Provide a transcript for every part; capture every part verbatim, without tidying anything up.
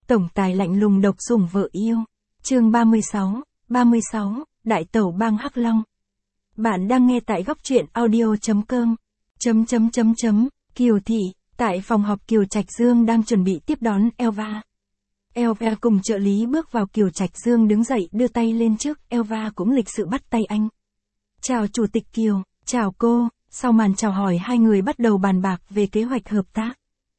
Tổng tài lạnh lùng độc sủng vợ yêu. Chương ba mươi sáu, ba mươi sáu, Đại tẩu bang Hắc Long. Bạn đang nghe tại góc truyện audio chấm com. Chấm chấm chấm chấm, Kiều Thị, tại phòng họp Kiều Trạch Dương đang chuẩn bị tiếp đón Elva. Elva cùng trợ lý bước vào, Kiều Trạch Dương đứng dậy đưa tay lên trước, Elva cũng lịch sự bắt tay anh. Chào Chủ tịch Kiều, chào cô. Sau màn chào hỏi hai người bắt đầu bàn bạc về kế hoạch hợp tác.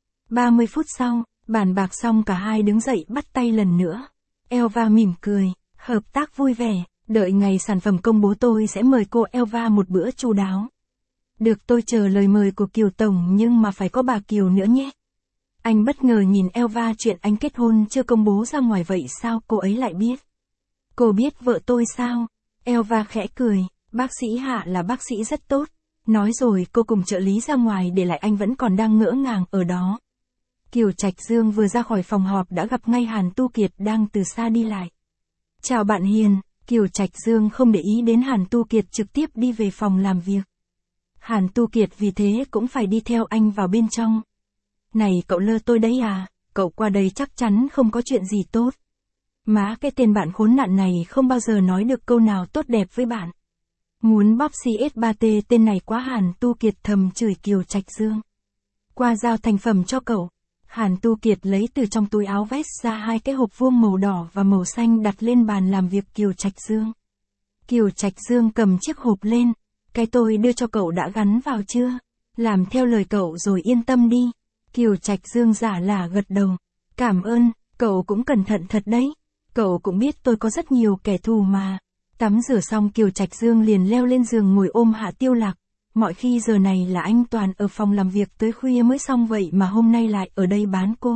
ba mươi phút sau, bàn bạc xong cả hai đứng dậy bắt tay lần nữa. Elva mỉm cười, hợp tác vui vẻ, đợi ngày sản phẩm công bố tôi sẽ mời cô Elva một bữa chu đáo. Được, tôi chờ lời mời của Kiều Tổng, nhưng mà phải có bà Kiều nữa nhé. Anh bất ngờ nhìn Elva, chuyện anh kết hôn chưa công bố ra ngoài vậy sao cô ấy lại biết? Cô biết vợ tôi sao? Elva khẽ cười, bác sĩ Hạ là bác sĩ rất tốt. Nói rồi cô cùng trợ lý ra ngoài, để lại anh vẫn còn đang ngỡ ngàng ở đó. Kiều Trạch Dương vừa ra khỏi phòng họp đã gặp ngay Hàn Tu Kiệt đang từ xa đi lại. Chào bạn Hiền. Kiều Trạch Dương không để ý đến Hàn Tu Kiệt, trực tiếp đi về phòng làm việc. Hàn Tu Kiệt vì thế cũng phải đi theo anh vào bên trong. Này cậu lơ tôi đấy à, cậu qua đây chắc chắn không có chuyện gì tốt. Má, cái tên bạn khốn nạn này không bao giờ nói được câu nào tốt đẹp với bạn. Muốn bóp xê ét ba T tên này quá. Hàn Tu Kiệt thầm chửi Kiều Trạch Dương. Qua giao thành phẩm cho cậu. Hàn Tu Kiệt lấy từ trong túi áo vest ra hai cái hộp vuông màu đỏ và màu xanh đặt lên bàn làm việc Kiều Trạch Dương. Kiều Trạch Dương cầm chiếc hộp lên. Cái tôi đưa cho cậu đã gắn vào chưa? Làm theo lời cậu rồi yên tâm đi. Kiều Trạch Dương giả lả gật đầu. Cảm ơn, cậu cũng cẩn thận thật đấy. Cậu cũng biết tôi có rất nhiều kẻ thù mà. Tắm rửa xong Kiều Trạch Dương liền leo lên giường ngồi ôm Hạ Tiêu Lạc. Mọi khi giờ này là anh toàn ở phòng làm việc tới khuya mới xong, vậy mà hôm nay lại ở đây bán cô.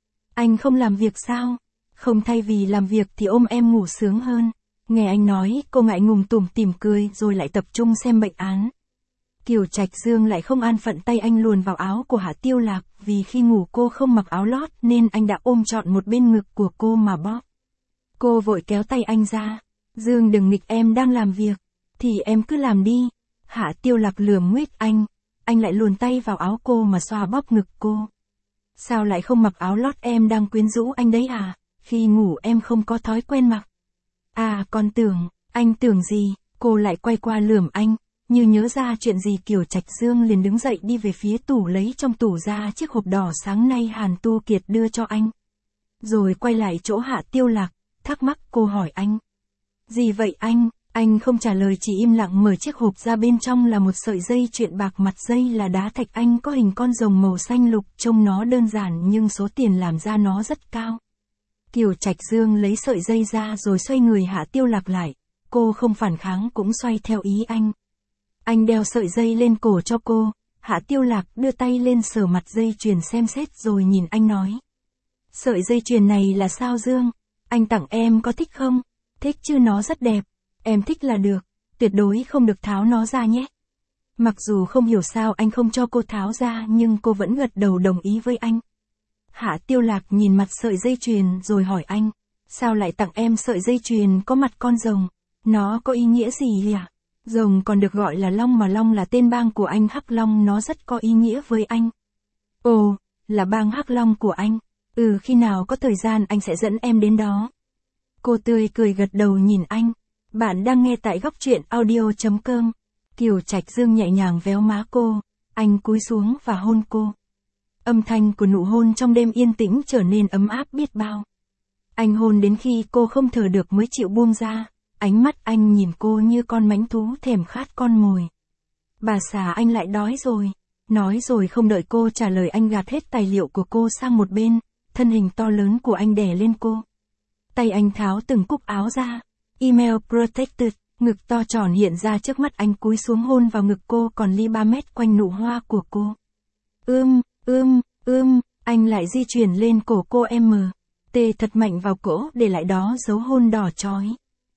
Anh không làm việc sao? Không, thay vì làm việc thì ôm em ngủ sướng hơn. Nghe anh nói, cô ngại ngùng tủm tỉm cười rồi lại tập trung xem bệnh án. Kiều Trạch Dương lại không an phận, tay anh luồn vào áo của Hạ Tiêu Lạc, vì khi ngủ cô không mặc áo lót nên anh đã ôm trọn một bên ngực của cô mà bóp. Cô vội kéo tay anh ra. Dương đừng nghịch, em đang làm việc. Thì em cứ làm đi. Hạ Tiêu Lạc lườm nguyết anh. Anh lại luồn tay vào áo cô mà xoa bóp ngực cô. Sao lại không mặc áo lót, em đang quyến rũ anh đấy à? Khi ngủ em không có thói quen mặc. À con tưởng, anh tưởng gì? Cô lại quay qua lườm anh. Như nhớ ra chuyện gì, Kiều Trạch Dương liền đứng dậy đi về phía tủ, lấy trong tủ ra chiếc hộp đỏ sáng nay Hàn Tu Kiệt đưa cho anh. Rồi quay lại chỗ Hạ Tiêu Lạc, thắc mắc. Cô hỏi anh. Gì vậy anh? Anh không trả lời, chỉ im lặng mở chiếc hộp ra, bên trong là một sợi dây chuyền bạc, mặt dây là đá thạch anh, có hình con rồng màu xanh lục, trông nó đơn giản nhưng số tiền làm ra nó rất cao. Kiều Trạch Dương lấy sợi dây ra rồi xoay người Hạ Tiêu Lạc lại. Cô không phản kháng, cũng xoay theo ý anh. Anh đeo sợi dây lên cổ cho cô. Hạ Tiêu Lạc đưa tay lên sờ mặt dây chuyền xem xét rồi nhìn anh nói. Sợi dây chuyền này là sao Dương? Anh tặng em, có thích không? Thích chứ, nó rất đẹp. Em thích là được. Tuyệt đối không được tháo nó ra nhé. Mặc dù không hiểu sao anh không cho cô tháo ra, nhưng cô vẫn gật đầu đồng ý với anh. Hạ Tiêu Lạc nhìn mặt sợi dây chuyền rồi hỏi anh. Sao lại tặng em sợi dây chuyền có mặt con rồng? Nó có ý nghĩa gì à? Rồng còn được gọi là Long, mà Long là tên bang của anh Hắc Long, nó rất có ý nghĩa với anh. Ồ, là bang Hắc Long của anh. Ừ, khi nào có thời gian anh sẽ dẫn em đến đó. Cô tươi cười gật đầu nhìn anh. Bạn đang nghe tại góc truyện audio chấm com. Kiều Trạch Dương nhẹ nhàng véo má cô. Anh cúi xuống và hôn cô. Âm thanh của nụ hôn trong đêm yên tĩnh trở nên ấm áp biết bao. Anh hôn đến khi cô không thở được mới chịu buông ra. Ánh mắt anh nhìn cô như con mãnh thú thèm khát con mồi. Bà xã, anh lại đói rồi. Nói rồi không đợi cô trả lời, anh gạt hết tài liệu của cô sang một bên. Thân hình to lớn của anh đè lên cô. Tay anh tháo từng cúc áo ra. Email protected, ngực to tròn hiện ra trước mắt anh, cúi xuống hôn vào ngực cô, còn ly ba mét quanh nụ hoa của cô. Ưm, ưm, ưm, anh lại di chuyển lên cổ cô em. Tê thật mạnh vào cổ, để lại đó dấu hôn đỏ chói.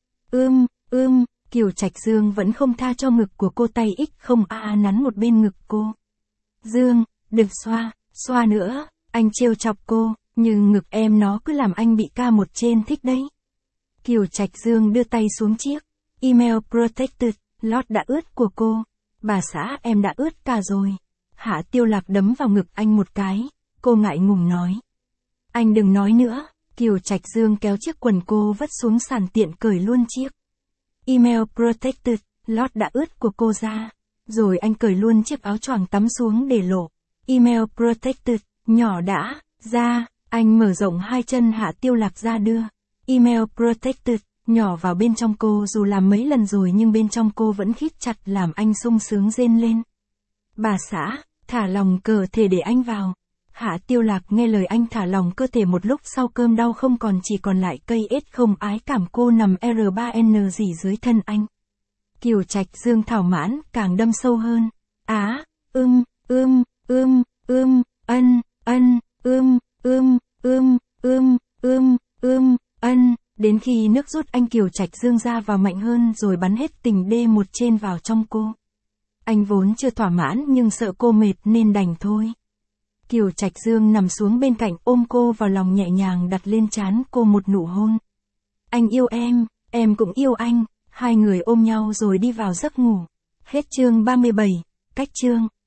Ưm, ưm, Kiều Trạch Dương vẫn không tha cho ngực của cô, tay ích không a à nắn một bên ngực cô. Dương, đừng xoa, xoa nữa, anh trêu chọc cô, nhưng ngực em nó cứ làm anh bị ca một trên thích đấy. Kiều Trạch Dương đưa tay xuống chiếc email protected, lót đã ướt của cô. Bà xã, em đã ướt cả rồi. Hạ Tiêu Lạc đấm vào ngực anh một cái. Cô ngại ngùng nói. Anh đừng nói nữa, Kiều Trạch Dương kéo chiếc quần cô vất xuống sàn tiện cởi luôn chiếc email protected, lót đã ướt của cô ra. Rồi anh cởi luôn chiếc áo choàng tắm xuống để lộ email protected, nhỏ đã, ra. Anh mở rộng hai chân Hạ Tiêu Lạc ra đưa email protected, nhỏ vào bên trong cô, dù làm mấy lần rồi nhưng bên trong cô vẫn khít chặt làm anh sung sướng rên lên. Bà xã, thả lòng cơ thể để anh vào. Hạ Tiêu Lạc nghe lời anh thả lòng cơ thể một lúc sau cơm đau không còn, chỉ còn lại cây ết không ái cảm. Cô nằm R ba N gì dưới thân anh. Kiều Trạch Dương thảo mãn càng đâm sâu hơn. Á, ưm, ưm, ưm, ưm, ân, ân, ưm, ưm, ưm, ưm, ưm, ưm, ân. Đến khi nước rút anh Kiều Trạch Dương ra vào mạnh hơn rồi bắn hết tình D một trên vào trong cô. Anh vốn chưa thỏa mãn nhưng sợ cô mệt nên đành thôi. Kiều Trạch Dương nằm xuống bên cạnh ôm cô vào lòng nhẹ nhàng đặt lên trán cô một nụ hôn. Anh yêu em, em cũng yêu anh. Hai người ôm nhau rồi đi vào giấc ngủ. Hết chương ba mươi bảy, cách chương.